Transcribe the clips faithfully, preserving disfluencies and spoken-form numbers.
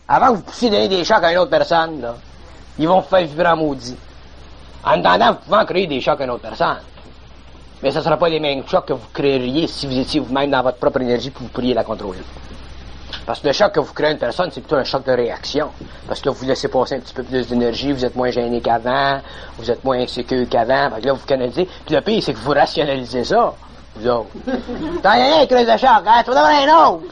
Avant que vous puissiez donner des chocs à une autre personne, là, ils vont vous faire vibrer en maudit. En attendant, vous pouvez en créer des chocs à une autre personne. Mais ce ne sera pas les mêmes chocs que vous créeriez si vous étiez vous-même dans votre propre énergie et vous pourriez la contrôler. Parce que le choc que vous créez à une personne, c'est plutôt un choc de réaction. Parce que là, vous laissez passer un petit peu plus d'énergie, vous êtes moins gêné qu'avant, vous êtes moins insécure qu'avant, fait que là, vous canalisez. Puis le pire, c'est que vous rationalisez ça, vous autres. T'en y a rien, crise de choc, hein? Tu vas devoir un autre!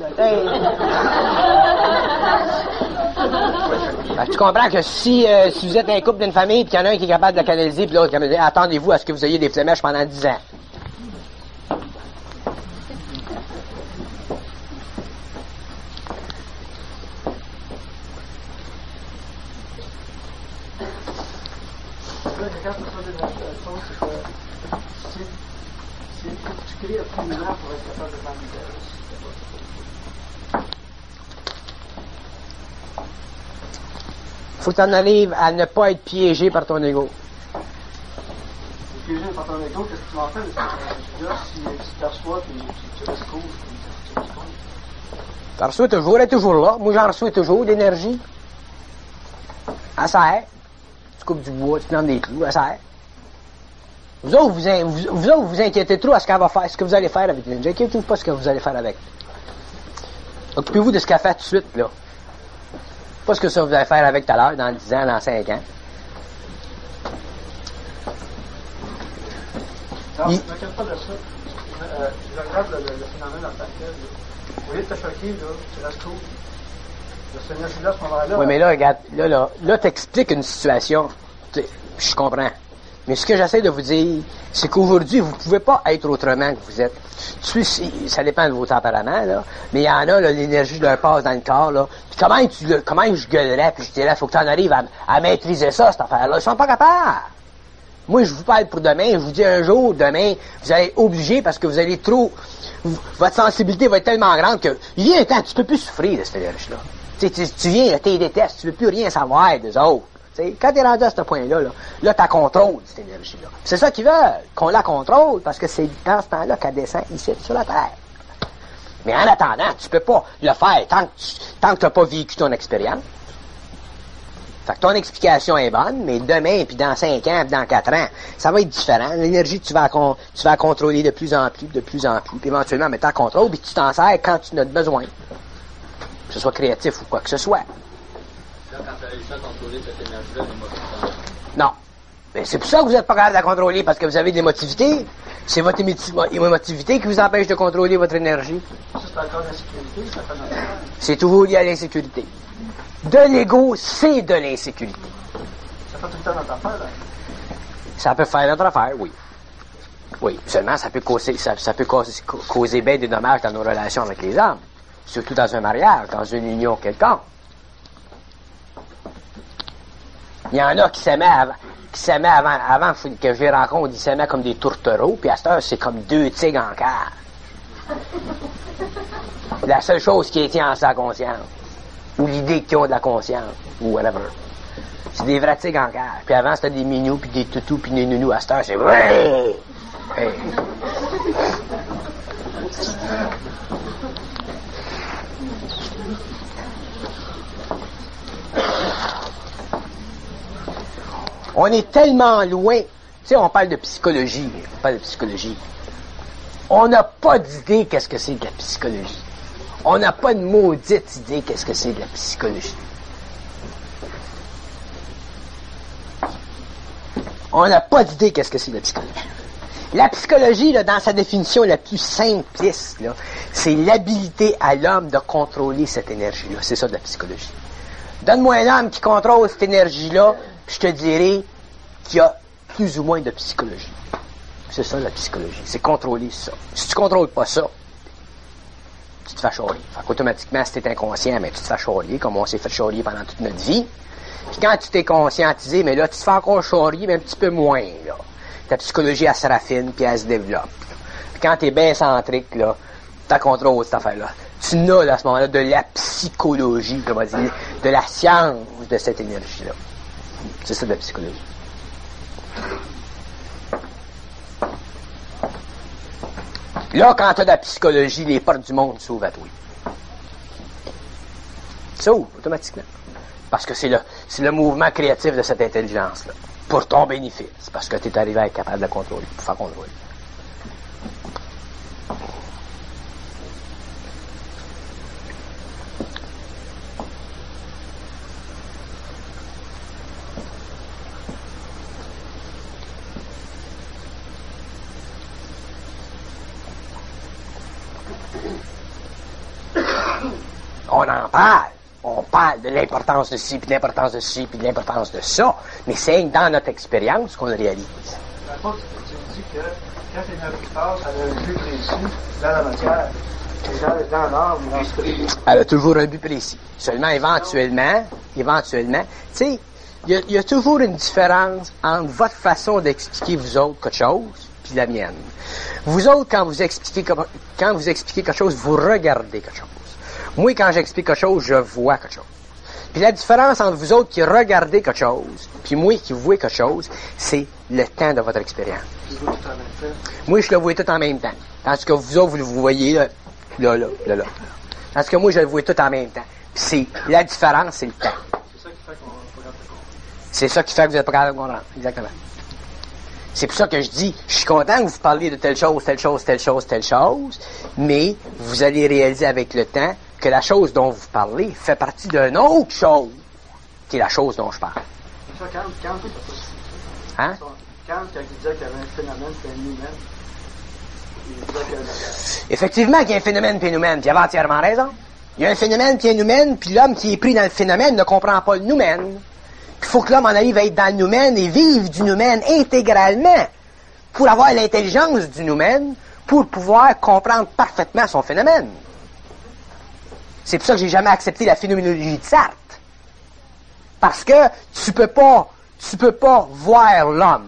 Fait que tu comprends que si, euh, si vous êtes un couple d'une famille, puis qu'il y en a un qui est capable de la canaliser, puis l'autre qui est capable de... Attendez-vous à ce que vous ayez des flémèches pendant dix ans. Faut que tu en arrives à ne pas être piégé par ton ego. Piégé par ton ego, qu'est-ce que tu m'en fais de cette énergie-là si, si tu perçois et tu restes cool, tu restes cool? Tu reçois toujours, elle est toujours là. Moi, j'en reçois toujours d'énergie. Elle sert. Tu coupes du bois, tu plantes des clous, elle sert. Vous autres, vous, vous, vous, autres, vous inquiétez trop à ce qu'elle va faire, ce que vous allez faire avec l'énergie. Inquiétez-vous pas ce que vous allez faire avec. Occupez-vous de ce qu'elle fait tout de suite, là. Pas ce que ça vous allez faire avec tout à l'heure, dans dix ans, dans cinq ans. Non, il... je ne m'inquiète pas de ça. Euh, je regarde le, le, le phénomène en tant que tel. Au lieu de te choquer, là, tu restes cool. Cette énergie-là, à ce moment-là... Oui, mais là, regarde, là, là, là, t'expliques une situation. Je comprends. Mais ce que j'essaie de vous dire, c'est qu'aujourd'hui, vous ne pouvez pas être autrement que vous êtes. Tu, ça dépend de vos tempéraments, là. Mais il y en a, là, l'énergie leur passe dans le corps, là. Puis comment, tu, comment je gueulerais, puis je dirais, il faut que tu en arrives à, à maîtriser ça, cette affaire-là. Ils sont pas capables. Moi, je vous parle pour demain. Je vous dis un jour, demain, vous allez être obligé parce que vous allez trop... Votre sensibilité va être tellement grande que... Il y a un temps, tu peux plus souffrir de cette énergie-là. Tu, tu, tu viens, tu les détestes, tu veux plus rien savoir des autres. T'sais, quand tu es rendu à ce point-là, là, là tu contrôles cette énergie-là. C'est ça qu'ils veulent, qu'on la contrôle, parce que c'est dans ce temps-là qu'elle descend ici sur la terre. Mais en attendant, tu peux pas le faire tant que tu tant que t'as pas vécu ton expérience. Fait que ton explication est bonne, mais demain, puis dans cinq ans, puis dans quatre ans, ça va être différent. L'énergie, tu vas con, tu vas contrôler de plus en plus, de plus en plus, puis éventuellement, mais tu en contrôles, puis tu t'en sers quand tu en as besoin. Que ce soit créatif ou quoi que ce soit. Quand tu as réussi à contrôler cette énergie-là, l'émotivité. Non. Mais c'est pour ça que vous n'êtes pas capable de la contrôler, parce que vous avez de l'émotivité. C'est votre émotivité qui vous empêche de contrôler votre énergie. Ça, c'est encore l'insécurité, ça fait notre affaire. C'est toujours lié à l'insécurité. De l'ego, c'est de l'insécurité. Ça fait tout le temps notre affaire, là. Ça peut faire notre affaire, oui. Oui. Seulement, ça peut causer, ça, ça peut causer, causer bien des dommages dans nos relations avec les hommes. Surtout dans un mariage, dans une union quelconque. Il y en a qui s'aimaient avant, qui s'aimaient avant, avant que je les rencontre, ils s'aimaient comme des tourtereaux, puis à cette heure, c'est comme deux tigres en cage. La seule chose qui tient en sa conscience, ou l'idée qu'ils ont de la conscience, ou whatever. C'est des vrais tigres en cage. Puis avant, c'était des mignous, puis des toutous, puis des nounous. À cette heure, c'est vrai. Hey. On est tellement loin. Tu sais, on parle de psychologie. On parle de psychologie. On n'a pas d'idée qu'est-ce que c'est de la psychologie. On n'a pas de maudite idée qu'est-ce que c'est de la psychologie. On n'a pas d'idée qu'est-ce que c'est de la psychologie. La psychologie, là, dans sa définition la plus simpliste, là, c'est l'habilité à l'homme de contrôler cette énergie-là. C'est ça de la psychologie. Donne-moi un homme qui contrôle cette énergie-là, puis je te dirai qu'il y a plus ou moins de psychologie. C'est ça la psychologie. C'est contrôler ça. Si tu contrôles pas ça, tu te fais charrier. Fait qu'automatiquement, si tu es inconscient, mais tu te fais charrier, comme on s'est fait charrier pendant toute notre vie. Puis quand tu t'es conscientisé, mais là, tu te fais encore charrier, mais un petit peu moins, là. Ta psychologie, elle se raffine, puis elle se développe. Puis quand tu es bien centrique, là, tu contrôles cette affaire-là. Tu n'as, là, à ce moment-là, de la psychologie, je vais dire, de la science de cette énergie-là. C'est ça de la psychologie. Là, quand tu as de la psychologie, les portes du monde s'ouvrent à toi. s'ouvre automatiquement. Parce que c'est le, c'est le mouvement créatif de cette intelligence-là. Pour ton bénéfice. Parce que tu es arrivé à être capable de la contrôler, pour faire contrôler. On en parle. On parle de l'importance de ci, puis de l'importance de ci, puis de l'importance de ça. Mais c'est dans notre expérience qu'on le réalise. La faute, tu me dis que quand l'énergie passe, elle a un but précis dans la matière. Dans, dans l'art ou dans ce que... Elle a toujours un but précis. Seulement, éventuellement, éventuellement, tu sais, il y, y a toujours une différence entre votre façon d'expliquer vous autres quelque chose puis la mienne. Vous autres, quand vous expliquez, quand vous expliquez quelque chose, vous regardez quelque chose. Moi, quand j'explique quelque chose, je vois quelque chose. Puis la différence entre vous autres qui regardez quelque chose, puis moi qui vois quelque chose, c'est le temps de votre expérience. Puis vous, tout en même temps. Moi, je le vois tout en même temps. Tandis que vous autres, vous le voyez là, là, là, là, là. Tandis que moi, je le vois tout en même temps. Puis c'est, la différence, c'est le temps. C'est ça qui fait qu'on va pas comprendre. C'est ça qui fait que vous n'êtes pas capable de comprendre. Exactement. C'est pour ça que je dis, je suis content que vous parliez de telle chose, telle chose, telle chose, telle chose, mais vous allez réaliser avec le temps que la chose dont vous parlez fait partie d'une autre chose, qui est la chose dont je parle. C'est ça, quand, quand, quand, Hein? quand, quand il disait qu'il y avait un phénomène phénomène, il disait que... Effectivement qu'il y a un phénomène phénomène, puis il avait entièrement raison. Il y a un phénomène phénomène, puis l'homme qui est pris dans le phénomène ne comprend pas le noumène. Il faut que l'homme en arrive à être dans le noumène et vivre du noumène intégralement pour avoir l'intelligence du noumène, pour pouvoir comprendre parfaitement son phénomène. C'est pour ça que j'ai jamais accepté la phénoménologie de Sartre. Parce que tu peux pas, tu peux pas voir l'homme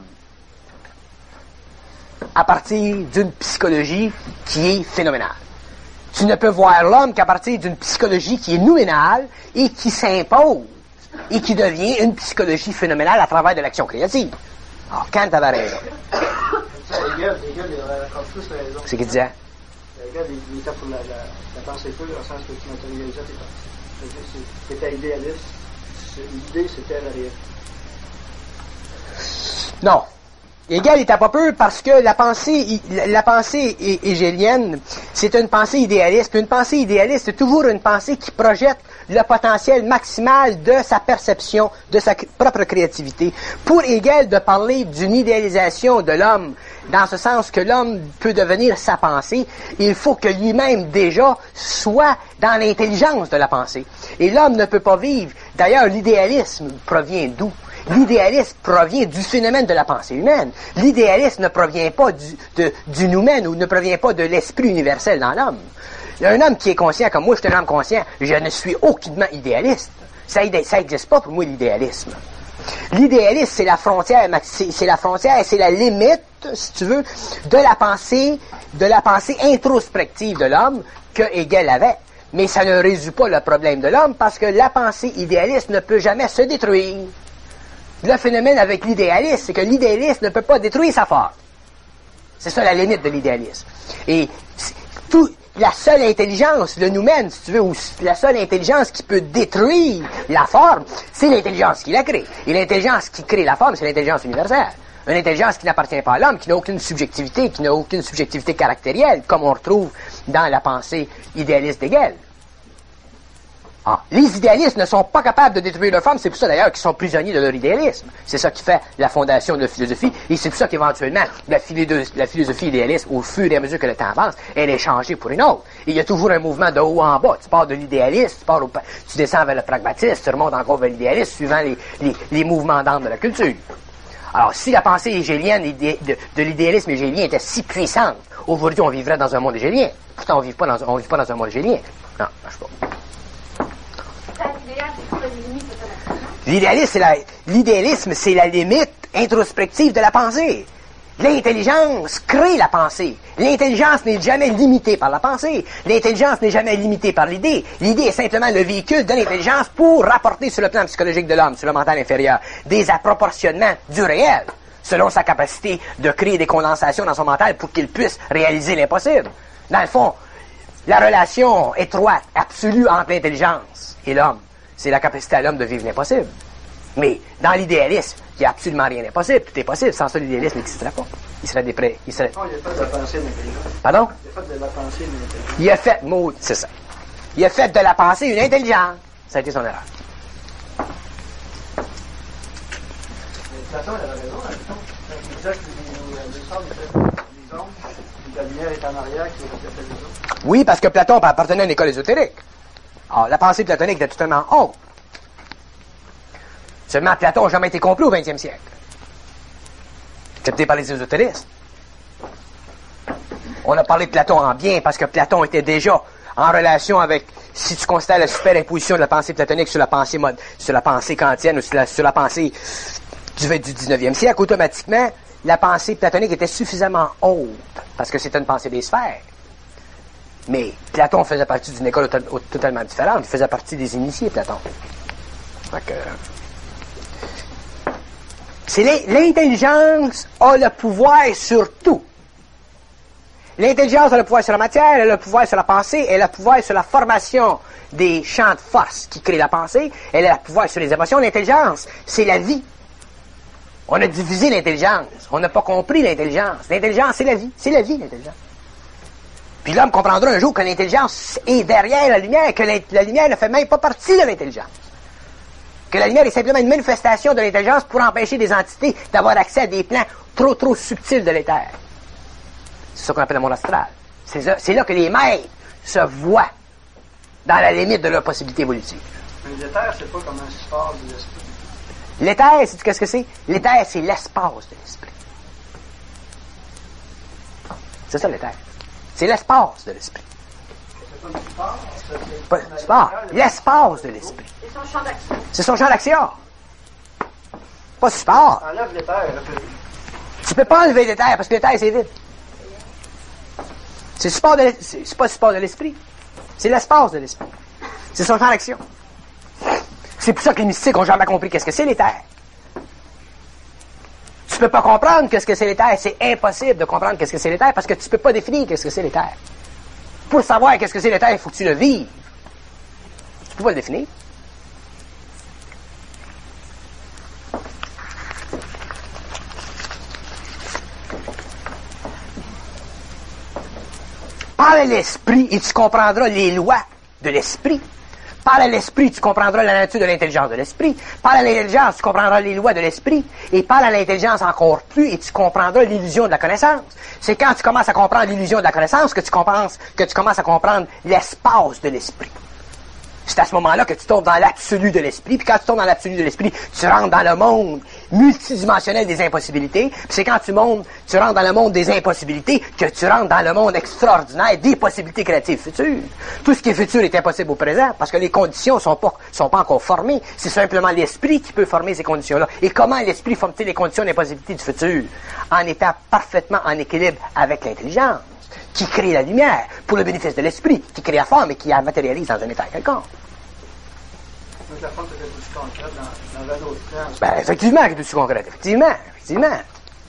à partir d'une psychologie qui est phénoménale. Tu ne peux voir l'homme qu'à partir d'une psychologie qui est nouménale et qui s'impose et qui devient une psychologie phénoménale à travers de l'action créative. Alors, Kant avait raison. Hegel, Hegel, il avait encore plus raison. C'est ce qu'il disait. Hegel, il était pour la, la, la pensée pure, dans le sens que tu matérialisais tes pensées. Tu étais idéaliste. L'idée, c'était la réalité. Non. Hegel était pas peur parce que la pensée, la pensée hégélienne, c'est une pensée idéaliste. Puis une pensée idéaliste, c'est toujours une pensée qui projette le potentiel maximal de sa perception, de sa propre créativité. Pour Hegel, de parler d'une idéalisation de l'homme, dans ce sens que l'homme peut devenir sa pensée, il faut que lui-même déjà soit dans l'intelligence de la pensée. Et l'homme ne peut pas vivre. D'ailleurs, l'idéalisme provient d'où? L'idéalisme provient du phénomène de la pensée humaine. L'idéalisme ne provient pas du, de, du noumène ou ne provient pas de l'esprit universel dans l'homme. Un homme qui est conscient comme moi, je suis un homme conscient, je ne suis aucunement idéaliste. Ça n'existe pas pour moi l'idéalisme. L'idéalisme, c'est la frontière, c'est, c'est la frontière, c'est la limite, si tu veux, de la pensée, de la pensée introspective de l'homme que Hegel avait. Mais ça ne résout pas le problème de l'homme parce que la pensée idéaliste ne peut jamais se détruire. Le phénomène avec l'idéalisme, c'est que l'idéaliste ne peut pas détruire sa forme. C'est ça la limite de l'idéalisme. Et tout, la seule intelligence, le noumène, si tu veux, ou la seule intelligence qui peut détruire la forme, c'est l'intelligence qui la crée. Et l'intelligence qui crée la forme, c'est l'intelligence universelle. Une intelligence qui n'appartient pas à l'homme, qui n'a aucune subjectivité, qui n'a aucune subjectivité caractérielle, comme on retrouve dans la pensée idéaliste d'Hegel. Ah, les idéalistes ne sont pas capables de détruire leur forme, c'est pour ça d'ailleurs qu'ils sont prisonniers de leur idéalisme. C'est ça qui fait la fondation de la philosophie, et c'est pour ça qu'éventuellement, la, philo- la philosophie idéaliste, au fur et à mesure que le temps avance, elle est changée pour une autre. Et il y a toujours un mouvement de haut en bas. Tu pars de l'idéaliste, tu, pars au, tu descends vers le pragmatisme, tu remontes encore vers l'idéaliste, suivant les, les, les mouvements d'âme de la culture. Alors, si la pensée hégélienne de, de l'idéalisme hégélien était si puissante, aujourd'hui on vivrait dans un monde hégélien. Pourtant, on ne vit pas dans, on vit pas dans un monde hégélien. Non, je sais pas. L'idéalisme, c'est la, l'idéalisme, c'est la limite introspective de la pensée. L'intelligence crée la pensée. L'intelligence n'est jamais limitée par la pensée. L'intelligence n'est jamais limitée par l'idée. L'idée est simplement le véhicule de l'intelligence pour rapporter sur le plan psychologique de l'homme, sur le mental inférieur, des approportionnements du réel, selon sa capacité de créer des condensations dans son mental pour qu'il puisse réaliser l'impossible. Dans le fond, la relation étroite, absolue entre l'intelligence et l'homme, c'est la capacité à l'homme de vivre l'impossible. Mais dans l'idéalisme, il n'y a absolument rien d'impossible. Tout est possible. Sans ça, l'idéalisme n'existerait pas. Il serait dépré. Il serait... Non, il a fait de la pensée d'intelligence. Pardon? Il a fait de la pensée d'intelligence. Il a fait... Maud, c'est ça. Il a fait de la pensée une intelligence. Ça a été son erreur. Mais Platon, il avait raison, Platon. Quand il disait que les, les sortes étaient les ombres, et la lumière est en arrière qui reflétait les autres. Oui, parce que Platon appartenait à une école ésotérique. Alors, la pensée platonique était totalement haute. Seulement, Platon n'a jamais été compris au vingtième siècle. Accepté par les ésotéristes. On a parlé de Platon en bien parce que Platon était déjà en relation avec, si tu constates la superimposition de la pensée platonique sur la pensée mode, sur la pensée kantienne ou sur la, sur la pensée du, du dix-neuvième siècle, automatiquement, la pensée platonique était suffisamment haute parce que c'était une pensée des sphères. Mais Platon faisait partie d'une école totalement différente. Il faisait partie des initiés, Platon. Fait que... C'est l'intelligence a le pouvoir sur tout. L'intelligence a le pouvoir sur la matière, elle a le pouvoir sur la pensée, elle a le pouvoir sur la formation des champs de force qui créent la pensée, elle a le pouvoir sur les émotions. L'intelligence, c'est la vie. On a divisé l'intelligence. On n'a pas compris l'intelligence. L'intelligence, c'est la vie. C'est la vie, l'intelligence. Puis l'homme comprendra un jour que l'intelligence est derrière la lumière, que la lumière ne fait même pas partie de l'intelligence. Que la lumière est simplement une manifestation de l'intelligence pour empêcher des entités d'avoir accès à des plans trop, trop subtils de l'éther. C'est ça qu'on appelle le monde astral. C'est là que les maîtres se voient dans la limite de leur possibilité évolutive. Mais l'éther, c'est pas comme un sport de l'esprit. L'éther, sais-tu qu'est-ce que c'est? L'éther, c'est l'espace de l'esprit. C'est ça, l'éther. C'est l'espace de l'esprit. C'est pas du sport. Pas du sport. L'espace de l'esprit. C'est son champ d'action. C'est son champ d'action. Pas du sport. Enlève l'éther, Tu peux pas enlever l'éther parce que l'éther, c'est vide. C'est support de c'est pas le support de l'esprit. C'est l'espace de l'esprit. C'est son champ d'action. C'est pour ça que les mystiques ont jamais compris qu'est-ce que c'est l'éther. Tu peux pas comprendre qu'est-ce que c'est l'éther. C'est impossible de comprendre qu'est-ce que c'est l'éther parce que tu peux pas définir qu'est-ce que c'est l'éther. Pour savoir qu'est-ce que c'est l'éther, il faut que tu le vives. Tu peux pas le définir. Parle à l'esprit et tu comprendras les lois de l'esprit. Parle à l'esprit, tu comprendras la nature de l'intelligence de l'esprit. Parle à l'intelligence, tu comprendras les lois de l'esprit. Et parle à l'intelligence encore plus et tu comprendras l'illusion de la connaissance. C'est quand tu commences à comprendre l'illusion de la connaissance que tu, que tu commences à comprendre l'espace de l'esprit. C'est à ce moment-là que tu tombes dans l'absolu de l'esprit. Puis quand tu tombes dans l'absolu de l'esprit, tu rentres dans le monde multidimensionnel des impossibilités. Puis c'est quand tu montes, tu rentres dans le monde des impossibilités que tu rentres dans le monde extraordinaire des possibilités créatives futures. Tout ce qui est futur est impossible au présent parce que les conditions sont pas, sont pas encore formées. C'est simplement l'esprit qui peut former ces conditions-là. Et comment l'esprit forme-t-il les conditions d'impossibilité du futur? En étant parfaitement en équilibre avec l'intelligence qui crée la lumière pour le bénéfice de l'esprit, qui crée la forme et qui la matérialise dans un état quelconque. Donc la forme peut être aussi concrète dans, dans un autre plan. Ben, effectivement, c'est aussi concrète. Effectivement, effectivement.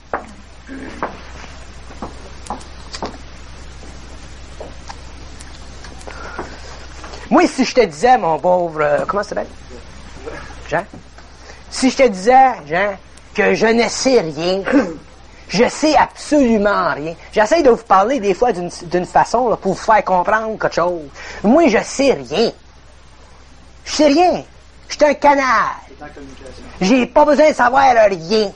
Moi, si je te disais, mon pauvre... Euh, comment ça s'appelle? Jean? Si je te disais, Jean, que je ne sais rien... Je sais absolument rien. J'essaie de vous parler des fois d'une d'une façon là, pour vous faire comprendre quelque chose. Moi, je sais rien. Je sais rien. Je suis un canard. J'ai pas besoin de savoir rien.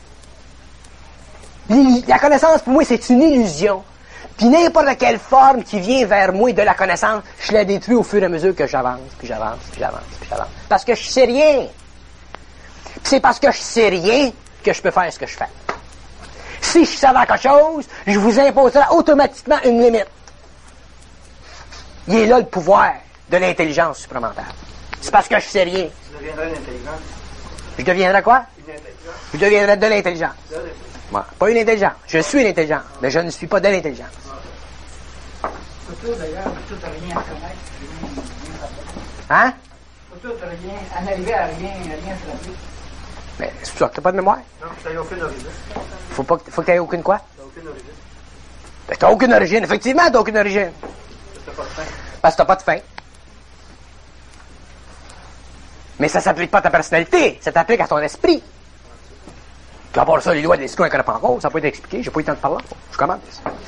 La connaissance, pour moi, c'est une illusion. Puis n'importe quelle forme qui vient vers moi de la connaissance, je la détruis au fur et à mesure que j'avance, puis j'avance, puis j'avance, puis j'avance. Parce que je sais rien. Puis c'est parce que je sais rien que je peux faire ce que je fais. Si je savais quelque chose, je vous imposerais automatiquement une limite. Il est là le pouvoir de l'intelligence supplémentaire. C'est parce que je sais rien. Tu deviendrais l'intelligence. Je deviendrais quoi? Une intelligence. Je deviendrais de l'intelligence. De l'intelligence. Ouais, pas une intelligence. Je suis l'intelligence, mais je ne suis pas de l'intelligence. Autour d'ailleurs, tout à rien à connaître, rien, rien savoir. Hein? Autour de rien, en arriver à rien, à rien se rappeler. Mais c'est sûr que t'as pas de mémoire? Donc, tu n'as aucune origine. Faut pas que, faut que t'aies aucune quoi? Tu n'as aucune origine. Ben, t'as aucune origine. Effectivement, t'as aucune origine. C'est T'as pas de fin. Parce que t'as pas de fin. Mais ça s'applique pas à ta personnalité, ça t'applique à ton esprit. Puis à part ça, les lois de l'esprit, on ne connaît pas encore, ça peut être expliqué, j'ai pas eu le temps de parler. Je commence.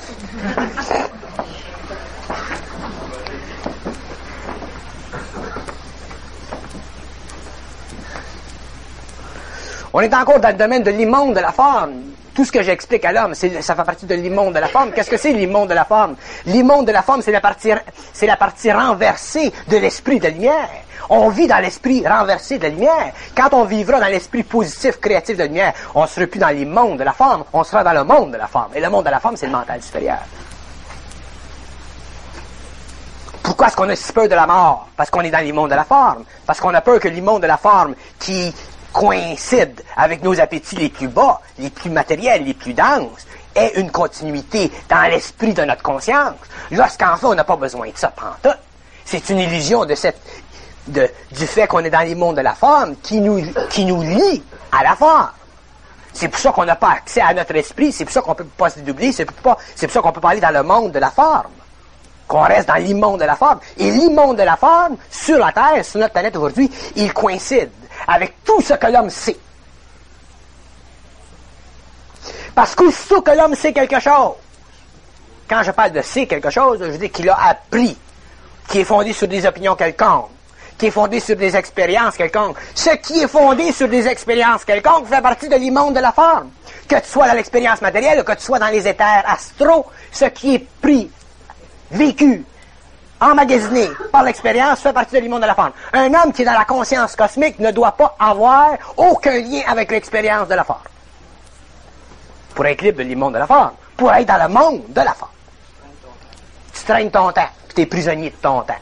On est encore dans le domaine de l'immonde de la forme. Tout ce que j'explique à l'homme, c'est, ça fait partie de l'immonde de la forme. Qu'est-ce que c'est l'immonde de la forme? L'immonde de la forme, c'est la partie, c'est la partie renversée de l'esprit de lumière. On vit dans l'esprit renversé de la lumière. Quand on vivra dans l'esprit positif, créatif de la lumière, on ne sera plus dans l'immonde de la forme, on sera dans le monde de la forme. Et le monde de la forme, c'est le mental supérieur. Pourquoi est-ce qu'on a si peur de la mort? Parce qu'on est dans l'immonde de la forme. Parce qu'on a peur que l'immonde de la forme qui coïncide avec nos appétits les plus bas, les plus matériels, les plus denses, ait une continuité dans l'esprit de notre conscience. Lorsqu'en fait, on n'a pas besoin de ça, pantoute. C'est une illusion de cette, de, du fait qu'on est dans l'immonde de la forme qui nous, qui nous lie à la forme. C'est pour ça qu'on n'a pas accès à notre esprit, c'est pour ça qu'on ne peut pas se dédoubler, c'est pour, pas, c'est pour ça qu'on peut pas aller dans le monde de la forme. Qu'on reste dans l'immonde de la forme. Et l'immonde de la forme, sur la Terre, sur notre planète aujourd'hui, il coïncide avec tout ce que l'homme sait. Parce qu'aussitôt que l'homme sait quelque chose, quand je parle de sait quelque chose, je dis qu'il a appris, qui est fondé sur des opinions quelconques, qui est fondé sur des expériences quelconques. Ce qui est fondé sur des expériences quelconques fait partie de l'immonde de la forme. Que tu sois dans l'expérience matérielle ou que tu sois dans les éthers astraux, ce qui est pris, vécu, emmagasiné par l'expérience fait partie de l'immonde de la forme. Un homme qui est dans la conscience cosmique ne doit pas avoir aucun lien avec l'expérience de la forme. Pour être libre de l'immonde de la forme, pour être dans le monde de la forme. Tu traînes ton temps, puis tu es prisonnier de ton temps.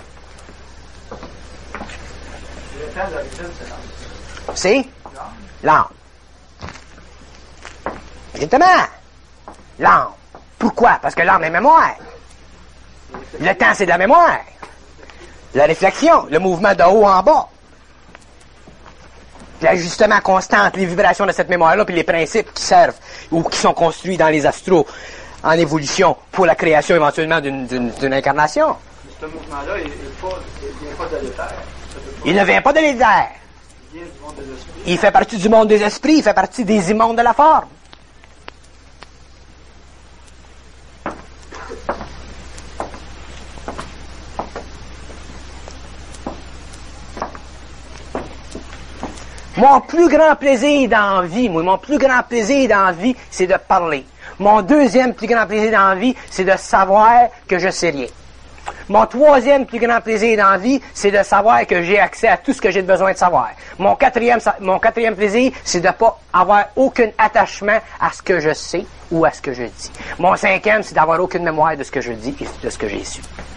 Le temps d'origine, c'est l'âme. C'est l'âme. Exactement. L'âme. Pourquoi? Parce que l'âme est mémoire. Le temps, c'est de la mémoire. La réflexion, le mouvement de haut en bas. L'ajustement constant entre les vibrations de cette mémoire-là puis les principes qui servent ou qui sont construits dans les astros en évolution pour la création éventuellement d'une, d'une, d'une incarnation. Ce mouvement-là, il ne vient pas de l'éther. Il ne vient pas de l'éther. Il vient du monde de l'esprit. Il fait partie du monde des esprits, il fait partie des immondes de la forme. Mon plus grand plaisir dans la vie, moi, mon plus grand plaisir dans la vie, c'est de parler. Mon deuxième plus grand plaisir dans la vie, c'est de savoir que je sais rien. Mon troisième plus grand plaisir dans la vie, c'est de savoir que j'ai accès à tout ce que j'ai besoin de savoir. Mon quatrième, mon quatrième plaisir, c'est de ne pas avoir aucun attachement à ce que je sais ou à ce que je dis. Mon cinquième, c'est d'avoir aucune mémoire de ce que je dis et de ce que j'ai su.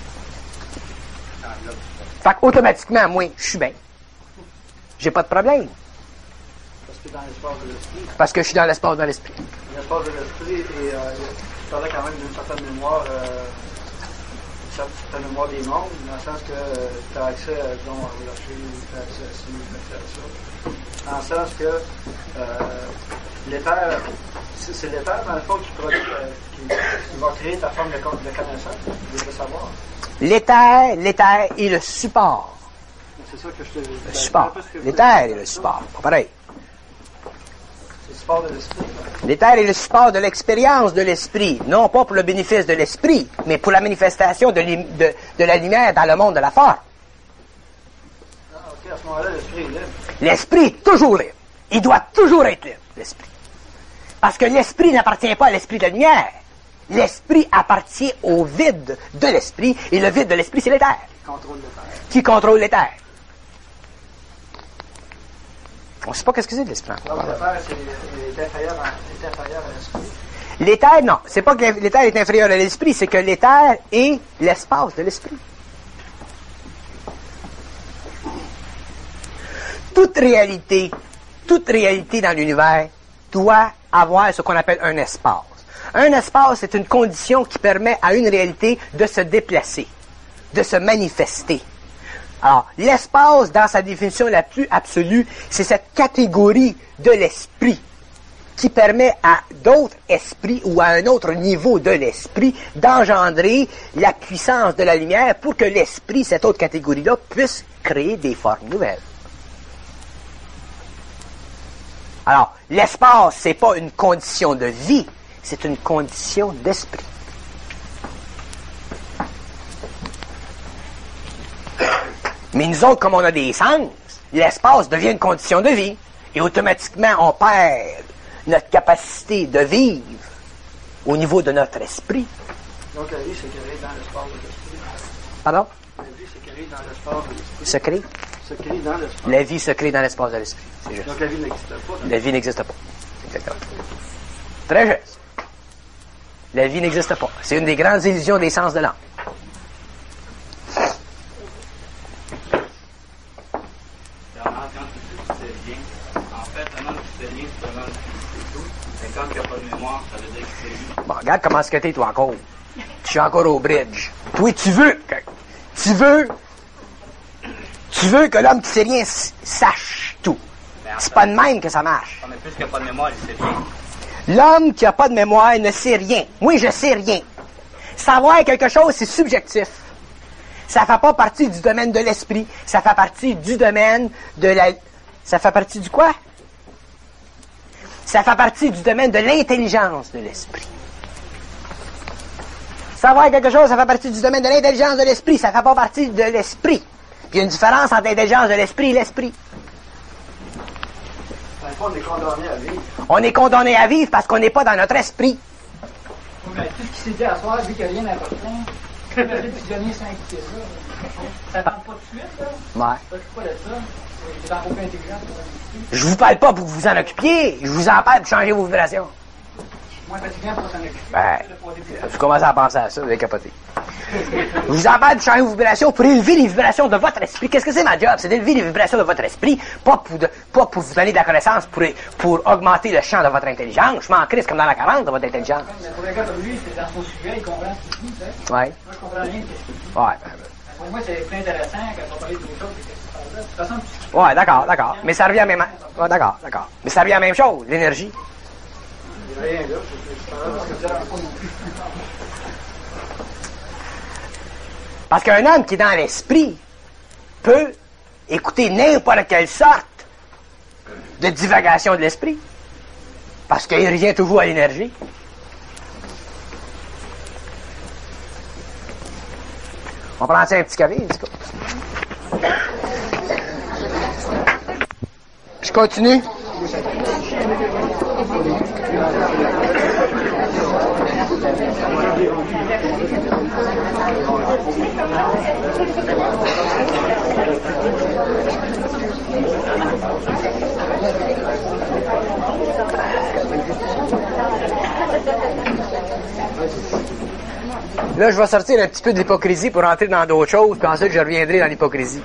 Fait qu'automatiquement, moi, je suis bien. J'ai pas de problème. Parce que dans l'espace de l'esprit. Parce que je suis dans l'espace de l'esprit. L'espace de l'esprit, et euh, tu parlais quand même d'une certaine mémoire, euh, une certaine mémoire des mondes, dans le sens que euh, tu as accès, euh, disons, à relâcher, tu as accès à ci, tu as accès à ça. Dans le sens que euh, l'éther, c'est, c'est l'éther, dans le fond, qui, produit, euh, qui, qui va créer ta forme de, de connaissance, de, de savoir. L'éther, l'éther est le support. C'est ça que je te dis. Le support. L'éther est le support. Pas pareil. C'est le support de l'esprit. L'éther est le support de l'expérience de l'esprit. Non pas pour le bénéfice de l'esprit, mais pour la manifestation de, de, de la lumière dans le monde de la forme. Ah, ok, à ce moment-là, l'esprit est libre. L'esprit est toujours libre. Il doit toujours être libre, l'esprit. Parce que l'esprit n'appartient pas à l'esprit de la lumière. L'esprit appartient au vide de l'esprit, et le vide de l'esprit, c'est l'éther. Contrôle l'éther. Qui contrôle l'éther. On ne sait pas qu'est-ce que c'est de l'esprit. Donc, l'éther, c'est inférieur à, est inférieur à l'esprit. L'éther, non. C'est pas que l'éther est inférieur à l'esprit, c'est que l'éther est l'espace de l'esprit. Toute réalité, toute réalité dans l'univers doit avoir ce qu'on appelle un espace. Un espace, c'est une condition qui permet à une réalité de se déplacer, de se manifester. Alors, l'espace, dans sa définition la plus absolue, c'est cette catégorie de l'esprit qui permet à d'autres esprits ou à un autre niveau de l'esprit d'engendrer la puissance de la lumière pour que l'esprit, cette autre catégorie-là, puisse créer des formes nouvelles. Alors, l'espace, c'est pas une condition de vie, c'est une condition d'esprit. Mais nous autres, comme on a des sens, l'espace devient une condition de vie. Et automatiquement, on perd notre capacité de vivre au niveau de notre esprit. Donc la vie se crée dans l'espace de l'esprit. Pardon? La vie se crée dans l'espace de l'esprit. Se crée? Se crée dans l'espace. La vie se crée dans l'espace de l'esprit. C'est juste. Donc la vie n'existe pas. La vie n'existe pas. Exactement. Très juste. La vie n'existe pas. C'est une des grandes illusions des sens de l'âme. Bon, regarde comment est-ce que t'es, toi, encore. Je suis encore au bridge. Toi, tu veux, que, tu veux, tu veux que l'homme qui sait rien sache tout. C'est pas de même que ça marche. Mais puisqu'il n'y a pas de mémoire, il sait rien. L'homme qui n'a pas de mémoire ne sait rien. Moi, je sais rien. Savoir quelque chose, c'est subjectif. Ça fait pas partie du domaine de l'esprit. Ça fait partie du domaine de la... Ça fait partie du quoi? Ça fait partie du domaine de l'intelligence de l'esprit. Savoir quelque chose, ça fait partie du domaine de l'intelligence de l'esprit. Ça fait pas partie de l'esprit. Puis il y a une différence entre l'intelligence de l'esprit et l'esprit. On est condamné à vivre. On est condamné à vivre parce qu'on n'est pas dans notre esprit. Oui, mais tout ce qui s'est dit à soir, vu qu'il n'y a rien d'important, le prisonnier sans écouter ça, ça ne tente pas de suite, là. Ouais. Ça ne pas de ça. Il est dans aucune intelligence pour l'esprit. Je vous parle pas pour que vous en occupiez. Je vous en parle pour changer vos vibrations. Moins fatigant pour s'en occuper. Ben, je commence à penser à ça, vous allez capoter. Je vous en parle pour changer vos vibrations, pour élever les vibrations de votre esprit. Qu'est-ce que c'est ma job? C'est d'élever les vibrations de votre esprit, pas pour, de, pas pour vous donner de la connaissance, pour, pour augmenter le champ de votre intelligence. Je m'en crisse comme dans la quarante de votre intelligence. Mais pour le gars comme lui, c'est dans son sujet, il comprend ce qu'il dit, tu sais. Ouais. Moi, je comprends rien de ce qu'il dit. Ouais. Ben, Pour moi, c'est plus intéressant quand on va parler d'autres choses que ce qu'il parle là. De toute façon, tu... ouais, d'accord, d'accord. Mais ça revient à même... Ouais, d'accord, d'accord. Mais ça revient à la même chose, l'énergie. Il n'y a rien là. Parce que vous n'avez pas non plus. Parce qu'un homme qui est dans l'esprit peut écouter n'importe quelle sorte de divagation de l'esprit. Parce qu'il revient toujours à l'énergie. On prend un petit café, un petit coup. Je continue. Là, je vais sortir un petit peu de l'hypocrisie pour entrer dans d'autres choses, puis ensuite je reviendrai dans l'hypocrisie.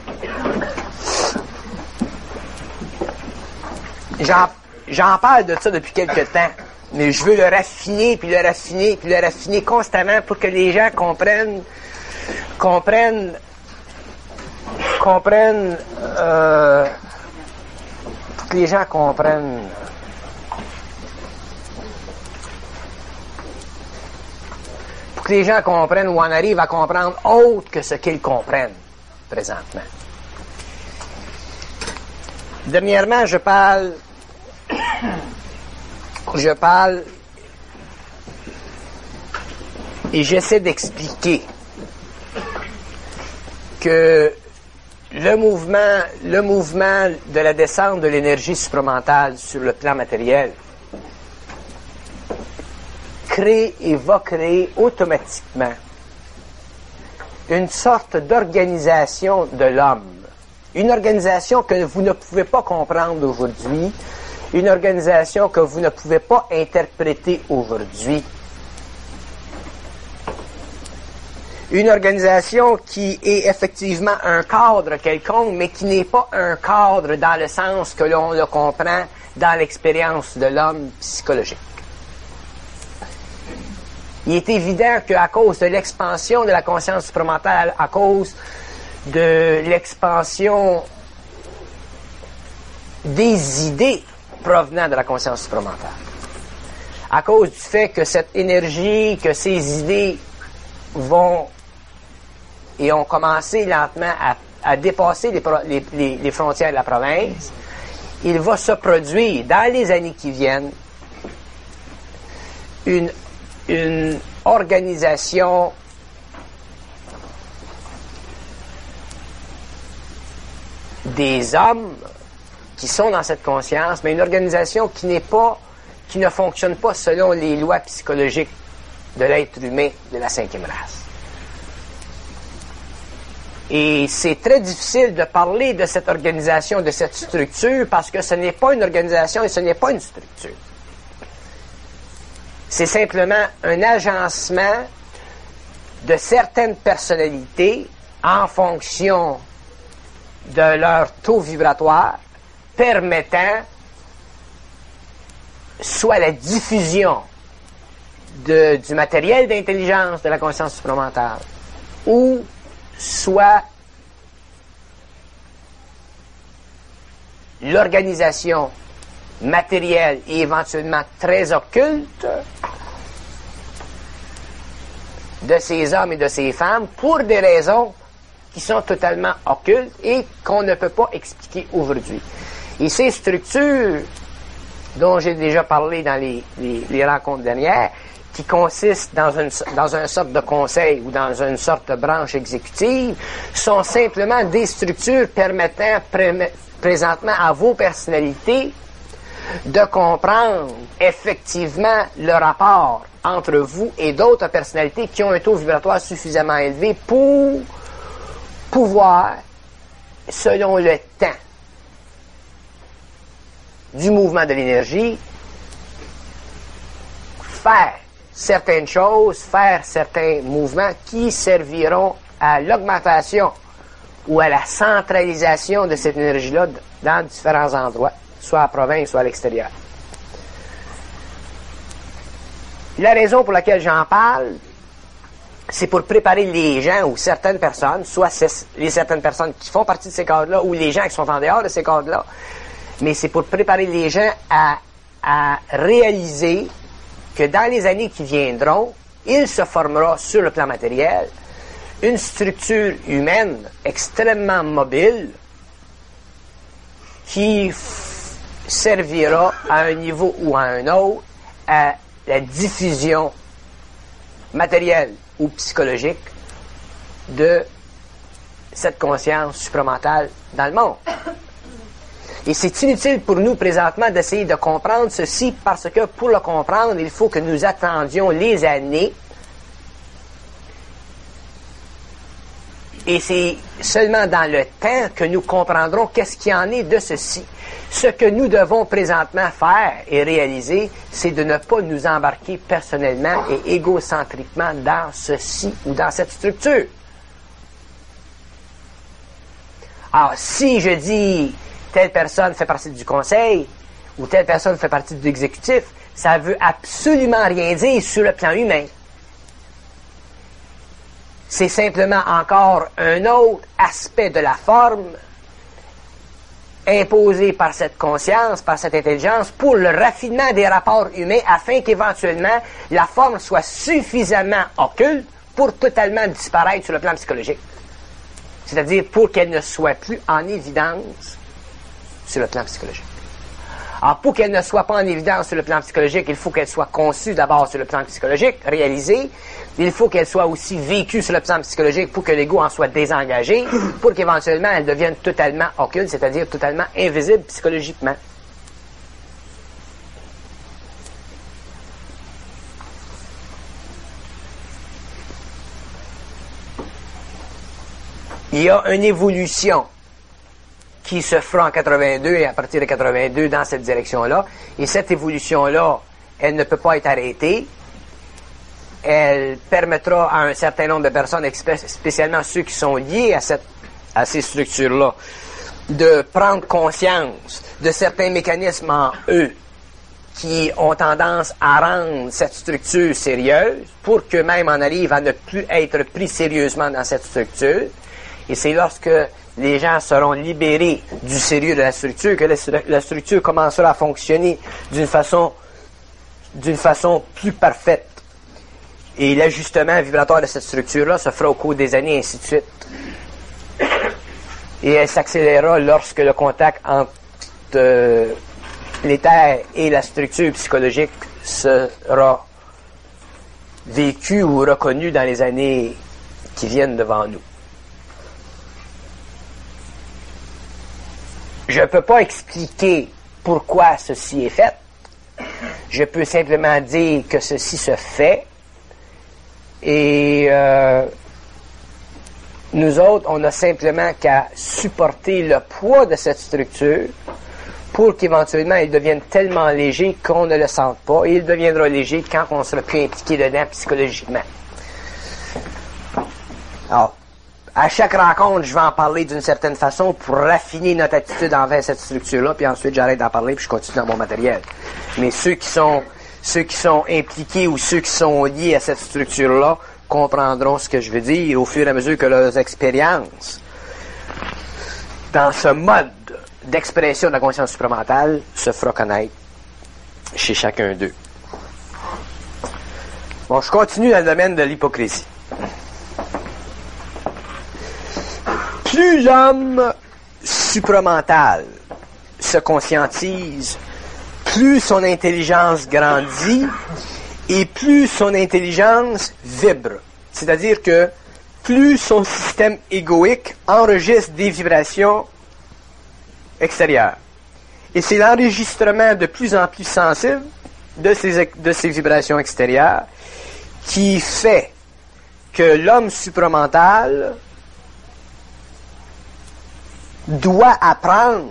J'en, j'en parle de ça depuis quelque temps, mais je veux le raffiner, puis le raffiner, puis le raffiner constamment pour que les gens comprennent, comprennent, comprennent, euh, pour que les gens comprennent. Pour que les gens comprennent ou en arrivent à comprendre autre que ce qu'ils comprennent présentement. Dernièrement, je parle, je parle et j'essaie d'expliquer que le mouvement, le mouvement de la descente de l'énergie supramentale sur le plan matériel crée et va créer automatiquement une sorte d'organisation de l'homme. Une organisation que vous ne pouvez pas comprendre aujourd'hui, une organisation que vous ne pouvez pas interpréter aujourd'hui. Une organisation qui est effectivement un cadre quelconque, mais qui n'est pas un cadre dans le sens que l'on le comprend dans l'expérience de l'homme psychologique. Il est évident qu'à cause de l'expansion de la conscience supramentale, à cause de l'expansion des idées provenant de la conscience supramentale, à cause du fait que cette énergie, que ces idées vont et ont commencé lentement à, à dépasser les, les, les, les frontières de la province, il va se produire dans les années qui viennent une, une organisation des hommes qui sont dans cette conscience, mais une organisation qui n'est pas, qui ne fonctionne pas selon les lois psychologiques de l'être humain de la cinquième race. Et c'est très difficile de parler de cette organisation, de cette structure, parce que ce n'est pas une organisation et ce n'est pas une structure. C'est simplement un agencement de certaines personnalités en fonction de leur taux vibratoire permettant soit la diffusion de, du matériel d'intelligence de la conscience supramentale ou soit l'organisation matérielle et éventuellement très occulte de ces hommes et de ces femmes pour des raisons qui sont totalement occultes et qu'on ne peut pas expliquer aujourd'hui. Et ces structures dont j'ai déjà parlé dans les, les, les rencontres dernières, qui consistent dans une, dans une sorte de conseil ou dans une sorte de branche exécutive, sont simplement des structures permettant pré- présentement à vos personnalités de comprendre effectivement le rapport entre vous et d'autres personnalités qui ont un taux vibratoire suffisamment élevé pour pouvoir, selon le temps du mouvement de l'énergie, faire certaines choses, faire certains mouvements qui serviront à l'augmentation ou à la centralisation de cette énergie-là dans différents endroits, soit à la province, soit à l'extérieur. La raison pour laquelle j'en parle, c'est pour préparer les gens ou certaines personnes, soit les certaines personnes qui font partie de ces cadres-là ou les gens qui sont en dehors de ces cadres-là, mais c'est pour préparer les gens à, à réaliser que dans les années qui viendront, il se formera sur le plan matériel une structure humaine extrêmement mobile qui f- servira à un niveau ou à un autre à la diffusion matérielle ou psychologique de cette conscience supramentale dans le monde. Et c'est inutile pour nous présentement d'essayer de comprendre ceci parce que pour le comprendre, il faut que nous attendions les années. Et c'est seulement dans le temps que nous comprendrons qu'est-ce qu'il y en est de ceci. Ce que nous devons présentement faire et réaliser, c'est de ne pas nous embarquer personnellement et égocentriquement dans ceci ou dans cette structure. Alors, si je dis telle personne fait partie du conseil ou telle personne fait partie de l'exécutif, ça veut absolument rien dire sur le plan humain. C'est simplement encore un autre aspect de la forme imposé par cette conscience, par cette intelligence, pour le raffinement des rapports humains afin qu'éventuellement la forme soit suffisamment occulte pour totalement disparaître sur le plan psychologique. C'est-à-dire pour qu'elle ne soit plus en évidence sur le plan psychologique. Alors, pour qu'elle ne soit pas en évidence sur le plan psychologique, il faut qu'elle soit conçue d'abord sur le plan psychologique, réalisée. Il faut qu'elle soit aussi vécue sur le plan psychologique pour que l'ego en soit désengagé, pour qu'éventuellement elle devienne totalement occulte, c'est-à-dire totalement invisible psychologiquement. Il y a une évolution qui se fera en quatre-vingt-deux et à partir de quatre-vingt-deux dans cette direction-là. Et cette évolution-là, elle ne peut pas être arrêtée. Elle permettra à un certain nombre de personnes, spécialement ceux qui sont liés à, cette, à ces structures-là, de prendre conscience de certains mécanismes en eux qui ont tendance à rendre cette structure sérieuse pour qu'eux-mêmes en arrivent à ne plus être pris sérieusement dans cette structure. Et c'est lorsque les gens seront libérés du sérieux de la structure que la, la structure commencera à fonctionner d'une façon d'une façon plus parfaite. Et l'ajustement vibratoire de cette structure-là se fera au cours des années, et ainsi de suite. Et elle s'accélérera lorsque le contact entre euh, l'éther et la structure psychologique sera vécu ou reconnu dans les années qui viennent devant nous. Je ne peux pas expliquer pourquoi ceci est fait. Je peux simplement dire que ceci se fait. Et euh, nous autres, on a simplement qu'à supporter le poids de cette structure pour qu'éventuellement il devienne tellement léger qu'on ne le sente pas. Et il deviendra léger quand on sera plus impliqué dedans psychologiquement. Alors, à chaque rencontre, je vais en parler d'une certaine façon pour raffiner notre attitude envers cette structure-là, puis ensuite j'arrête d'en parler puis je continue dans mon matériel. Mais ceux qui sont ceux qui sont impliqués ou ceux qui sont liés à cette structure-là comprendront ce que je veux dire au fur et à mesure que leurs expériences dans ce mode d'expression de la conscience supramentale se fera connaître chez chacun d'eux. Bon, je continue dans le domaine de l'hypocrisie. Plus l'homme supramental se conscientise, plus son intelligence grandit et plus son intelligence vibre. C'est-à-dire que plus son système égoïque enregistre des vibrations extérieures. Et c'est l'enregistrement de plus en plus sensible de ces, de ces vibrations extérieures qui fait que l'homme supramental doit apprendre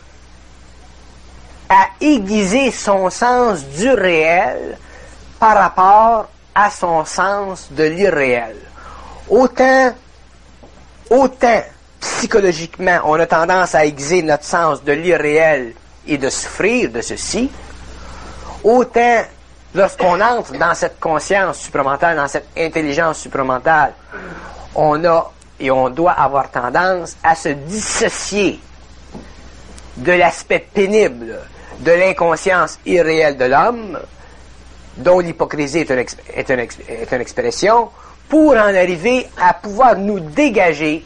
à aiguiser son sens du réel par rapport à son sens de l'irréel. Autant, autant psychologiquement, on a tendance à aiguiser notre sens de l'irréel et de souffrir de ceci, autant lorsqu'on entre dans cette conscience supramentale, dans cette intelligence supramentale, on a et on doit avoir tendance à se dissocier de l'aspect pénible de l'inconscience irréelle de l'homme, dont l'hypocrisie est une, exp- est, une ex- est une expression, pour en arriver à pouvoir nous dégager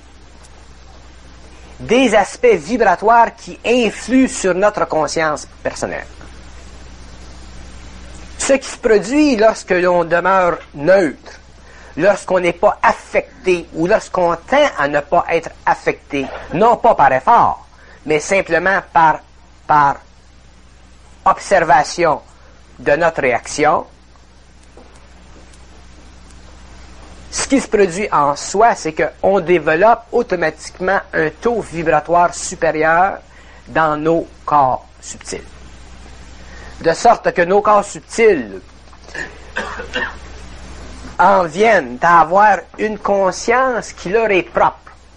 des aspects vibratoires qui influent sur notre conscience personnelle. Ce qui se produit lorsque l'on demeure neutre, lorsqu'on n'est pas affecté ou lorsqu'on tend à ne pas être affecté, non pas par effort, mais simplement par, par observation de notre réaction, ce qui se produit en soi, c'est qu'on développe automatiquement un taux vibratoire supérieur dans nos corps subtils. De sorte que nos corps subtils en viennent à avoir une conscience qui leur est propre.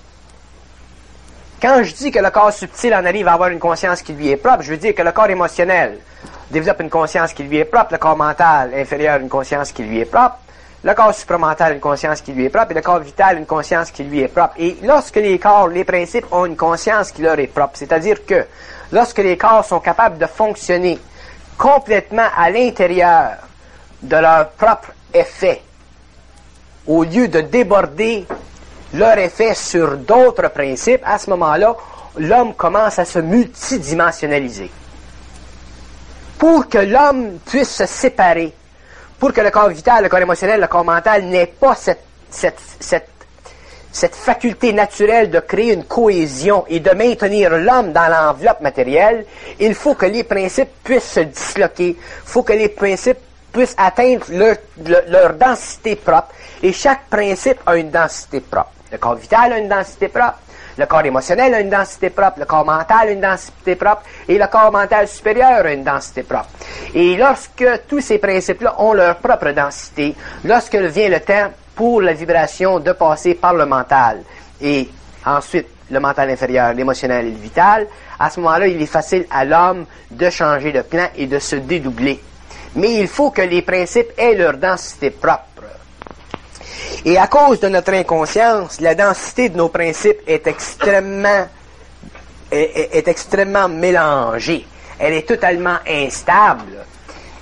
Quand je dis que le corps subtil en arrive à avoir une conscience qui lui est propre, je veux dire que le corps émotionnel développe une conscience qui lui est propre, le corps mental inférieur une conscience qui lui est propre, le corps supramental une conscience qui lui est propre et le corps vital une conscience qui lui est propre. Et lorsque les corps, les principes ont une conscience qui leur est propre, c'est-à-dire que lorsque les corps sont capables de fonctionner complètement à l'intérieur de leur propre effet, au lieu de déborder leur effet sur d'autres principes, à ce moment-là, l'homme commence à se multidimensionnaliser. Pour que l'homme puisse se séparer, pour que le corps vital, le corps émotionnel, le corps mental n'ait pas cette, cette, cette, cette faculté naturelle de créer une cohésion et de maintenir l'homme dans l'enveloppe matérielle, il faut que les principes puissent se disloquer, il faut que les principes puissent atteindre leur, leur, leur densité propre, et chaque principe a une densité propre. Le corps vital a une densité propre, le corps émotionnel a une densité propre, le corps mental a une densité propre, et le corps mental supérieur a une densité propre. Et lorsque tous ces principes-là ont leur propre densité, lorsque vient le temps pour la vibration de passer par le mental, et ensuite le mental inférieur, l'émotionnel et le vital, à ce moment-là, il est facile à l'homme de changer de plan et de se dédoubler. Mais il faut que les principes aient leur densité propre. Et à cause de notre inconscience, la densité de nos principes est extrêmement, est, est, est extrêmement mélangée. Elle est totalement instable.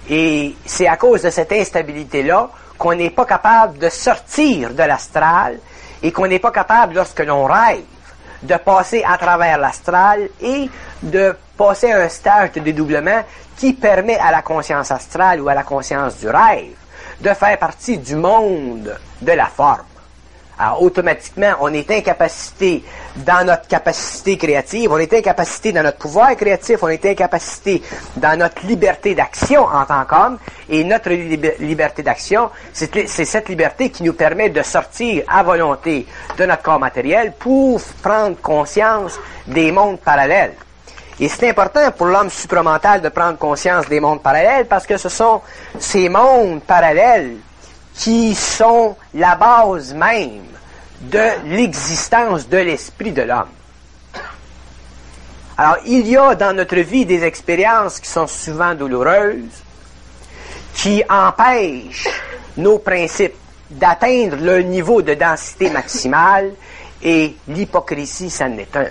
Et c'est à cause de cette instabilité-là qu'on n'est pas capable de sortir de l'astral et qu'on n'est pas capable, lorsque l'on rêve, de passer à travers l'astral et de passer à un stage de dédoublement qui permet à la conscience astrale ou à la conscience du rêve de faire partie du monde de la forme. Alors, automatiquement, on est incapacité dans notre capacité créative, on est incapacité dans notre pouvoir créatif, on est incapacité dans notre liberté d'action en tant qu'homme, et notre lib- liberté d'action, c'est, c'est cette liberté qui nous permet de sortir à volonté de notre corps matériel pour prendre conscience des mondes parallèles. Et c'est important pour l'homme supramental de prendre conscience des mondes parallèles parce que ce sont ces mondes parallèles qui sont la base même de l'existence de l'esprit de l'homme. Alors, il y a dans notre vie des expériences qui sont souvent douloureuses, qui empêchent nos principes d'atteindre le niveau de densité maximale, et l'hypocrisie, ça en est un.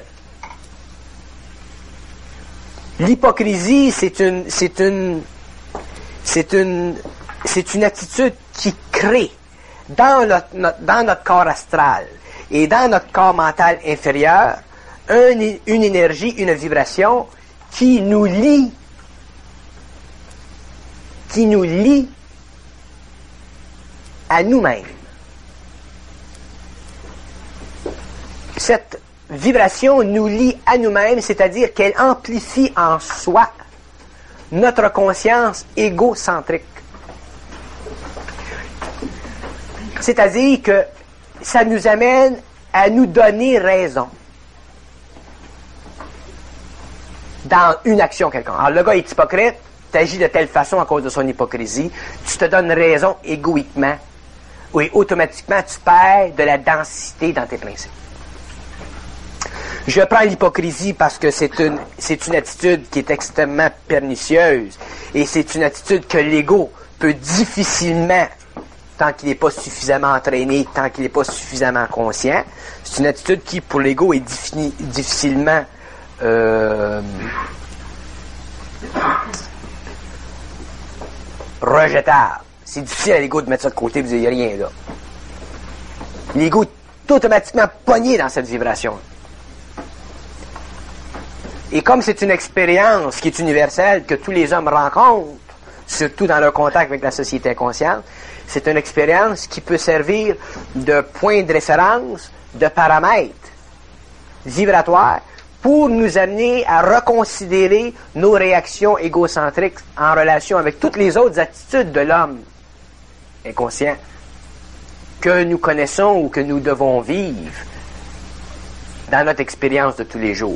L'hypocrisie, c'est une, c'est une, c'est une, c'est une attitude qui crée dans notre, notre, dans notre corps astral et dans notre corps mental inférieur un, une énergie, une vibration qui nous lie, qui nous lie à nous-mêmes. Cette vibration nous lie à nous-mêmes, c'est-à-dire qu'elle amplifie en soi notre conscience égocentrique. C'est-à-dire que ça nous amène à nous donner raison dans une action quelconque. Alors le gars est hypocrite, t'agis de telle façon à cause de son hypocrisie, tu te donnes raison égoïquement, oui, automatiquement tu perds de la densité dans tes principes. Je prends l'hypocrisie parce que c'est une, c'est une attitude qui est extrêmement pernicieuse et c'est une attitude que l'ego peut difficilement, tant qu'il n'est pas suffisamment entraîné, tant qu'il n'est pas suffisamment conscient, c'est une attitude qui, pour l'ego, est diffini, difficilement euh, rejetable. C'est difficile à l'ego de mettre ça de côté, vous n'avez rien là. L'ego est automatiquement pogné dans cette vibration. Et comme c'est une expérience qui est universelle, que tous les hommes rencontrent, surtout dans leur contact avec la société inconsciente, c'est une expérience qui peut servir de point de référence, de paramètre vibratoire, pour nous amener à reconsidérer nos réactions égocentriques en relation avec toutes les autres attitudes de l'homme inconscient que nous connaissons ou que nous devons vivre dans notre expérience de tous les jours.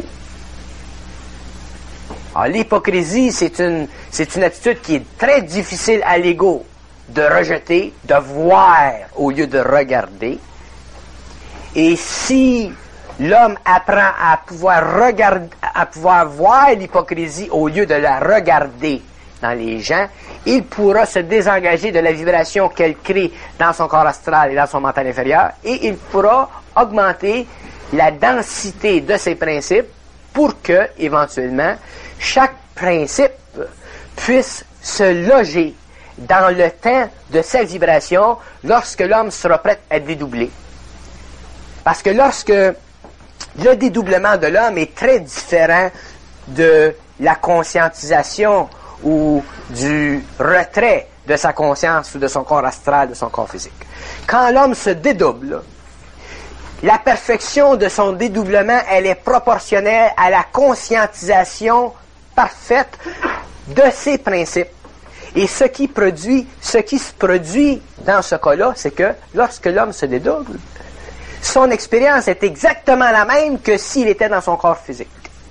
Alors, l'hypocrisie, c'est une, c'est une attitude qui est très difficile à l'ego de rejeter, de voir au lieu de regarder. Et si l'homme apprend à pouvoir regarder, à pouvoir voir l'hypocrisie au lieu de la regarder dans les gens, il pourra se désengager de la vibration qu'elle crée dans son corps astral et dans son mental inférieur, et il pourra augmenter la densité de ses principes pour que, éventuellement, chaque principe puisse se loger dans le temps de sa vibration lorsque l'homme sera prêt à dédoubler. Parce que lorsque le dédoublement de l'homme est très différent de la conscientisation ou du retrait de sa conscience ou de son corps astral, de son corps physique. Quand l'homme se dédouble, la perfection de son dédoublement, elle est proportionnelle à la conscientisation parfaite de ses principes. Et ce qui produit, ce qui se produit dans ce cas-là, c'est que lorsque l'homme se dédouble, son expérience est exactement la même que s'il était dans son corps physique.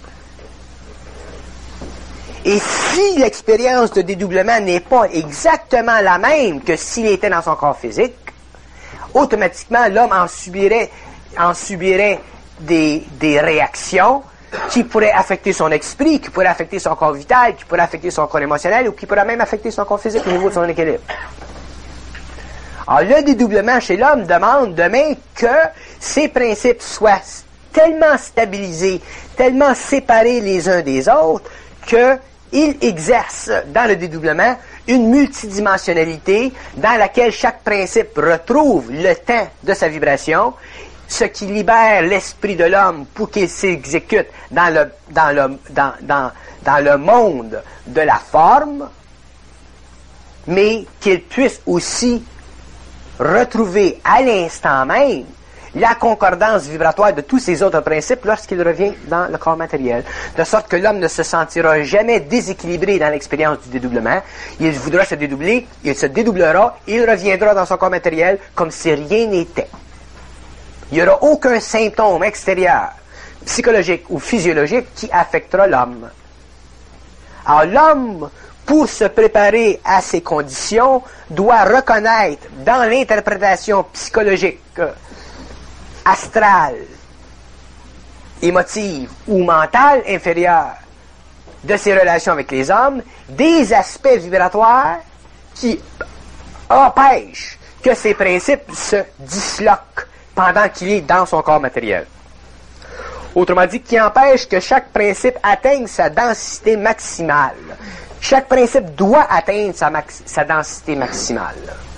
Et si l'expérience de dédoublement n'est pas exactement la même que s'il était dans son corps physique, automatiquement, l'homme en subirait, en subirait des, des réactions qui pourraient affecter son esprit, qui pourraient affecter son corps vital, qui pourraient affecter son corps émotionnel ou qui pourraient même affecter son corps physique au niveau de son équilibre. Alors, le dédoublement chez l'homme demande demain que ces principes soient tellement stabilisés, tellement séparés les uns des autres, qu'il exerce dans le dédoublement une multidimensionnalité dans laquelle chaque principe retrouve le temps de sa vibration, ce qui libère l'esprit de l'homme pour qu'il s'exécute dans le, dans le, dans, dans, dans le monde de la forme, mais qu'il puisse aussi retrouver à l'instant même la concordance vibratoire de tous ces autres principes lorsqu'il revient dans le corps matériel. De sorte que l'homme ne se sentira jamais déséquilibré dans l'expérience du dédoublement. Il voudra se dédoubler, il se dédoublera, il reviendra dans son corps matériel comme si rien n'était. Il n'y aura aucun symptôme extérieur, psychologique ou physiologique qui affectera l'homme. Alors l'homme, pour se préparer à ces conditions, doit reconnaître dans l'interprétation psychologique, astrale, émotive ou mentale inférieure de ses relations avec les hommes, des aspects vibratoires qui empêchent que ces principes se disloquent pendant qu'il est dans son corps matériel. Autrement dit, qui empêche que chaque principe atteigne sa densité maximale. Chaque principe doit atteindre sa, max- sa densité maximale.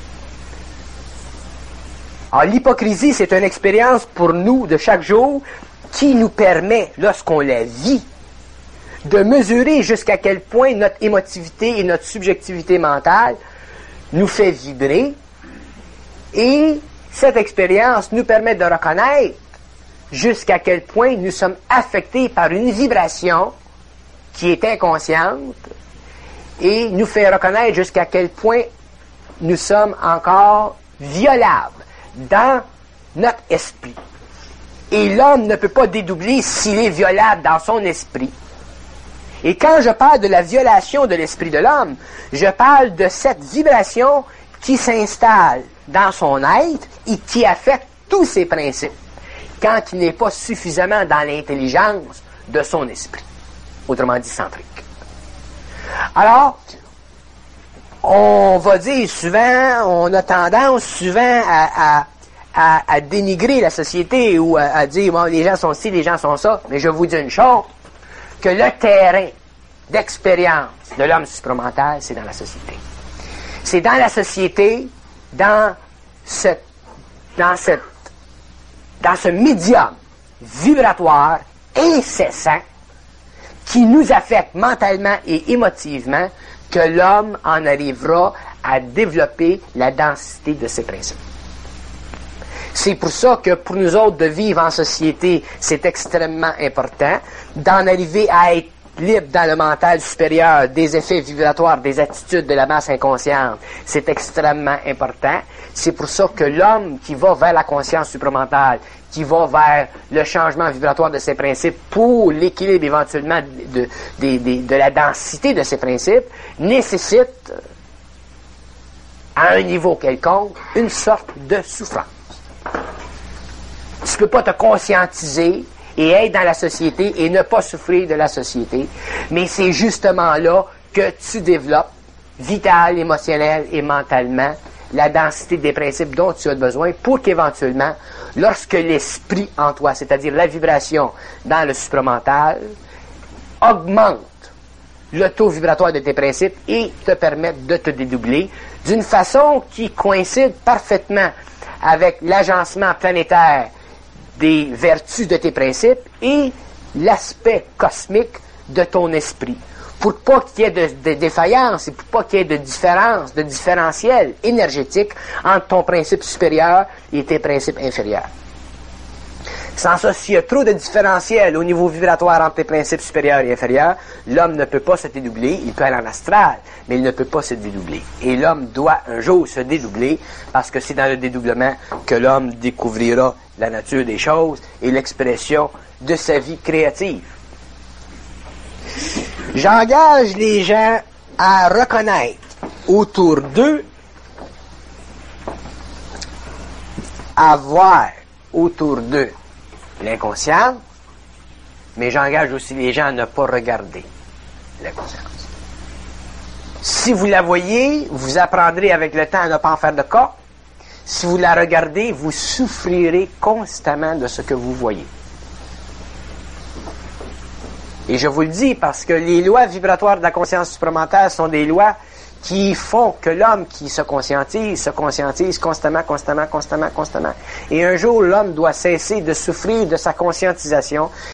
Alors, l'hypocrisie, c'est une expérience pour nous de chaque jour qui nous permet, lorsqu'on la vit, de mesurer jusqu'à quel point notre émotivité et notre subjectivité mentale nous fait vibrer. Et cette expérience nous permet de reconnaître jusqu'à quel point nous sommes affectés par une vibration qui est inconsciente et nous fait reconnaître jusqu'à quel point nous sommes encore violables dans notre esprit. Et l'homme ne peut pas dédoubler s'il est violable dans son esprit. Et quand je parle de la violation de l'esprit de l'homme, je parle de cette vibration qui s'installe dans son être et qui affecte tous ses principes quand il n'est pas suffisamment dans l'intelligence de son esprit, autrement dit centrique. Alors, on va dire souvent, on a tendance souvent à, à, à, à dénigrer la société ou à, à dire, bon, les gens sont ci, les gens sont ça, mais je vous dis une chose, que le terrain d'expérience de l'homme supramental, c'est dans la société. C'est dans la société, dans cette, dans cette, dans ce médium vibratoire incessant qui nous affecte mentalement et émotivement, que l'homme en arrivera à développer la densité de ses principes. C'est pour ça que pour nous autres de vivre en société, c'est extrêmement important d'en arriver à être libre dans le mental supérieur des effets vibratoires, des attitudes de la masse inconsciente. C'est extrêmement important. C'est pour ça que l'homme qui va vers la conscience supramentale, qui va vers le changement vibratoire de ses principes pour l'équilibre éventuellement de, de, de, de la densité de ses principes, nécessite, à un niveau quelconque, une sorte de souffrance. Tu ne peux pas te conscientiser et être dans la société et ne pas souffrir de la société, mais c'est justement là que tu développes, vital, émotionnel et mentalement, la densité des principes dont tu as besoin pour qu'éventuellement, lorsque l'esprit en toi, c'est-à-dire la vibration dans le supramental, augmente le taux vibratoire de tes principes et te permette de te dédoubler d'une façon qui coïncide parfaitement avec l'agencement planétaire des vertus de tes principes et l'aspect cosmique de ton esprit. Pour pas qu'il y ait de, de défaillance et pour pas qu'il y ait de différence, de différentiel énergétique entre ton principe supérieur et tes principes inférieurs. Sans ça, s'il y a trop de différentiel au niveau vibratoire entre tes principes supérieurs et inférieurs, l'homme ne peut pas se dédoubler, il peut aller en astral, mais il ne peut pas se dédoubler. Et l'homme doit un jour se dédoubler, parce que c'est dans le dédoublement que l'homme découvrira la nature des choses et l'expression de sa vie créative. J'engage les gens à reconnaître autour d'eux, à voir autour d'eux l'inconscience, mais j'engage aussi les gens à ne pas regarder l'inconscience. Si vous la voyez, vous apprendrez avec le temps à ne pas en faire de cas. Si vous la regardez, vous souffrirez constamment de ce que vous voyez. Et je vous le dis parce que les lois vibratoires de la conscience supramentale sont des lois qui font que l'homme qui se conscientise, se conscientise constamment, constamment, constamment, constamment. Et un jour, l'homme doit cesser de souffrir de sa conscientisation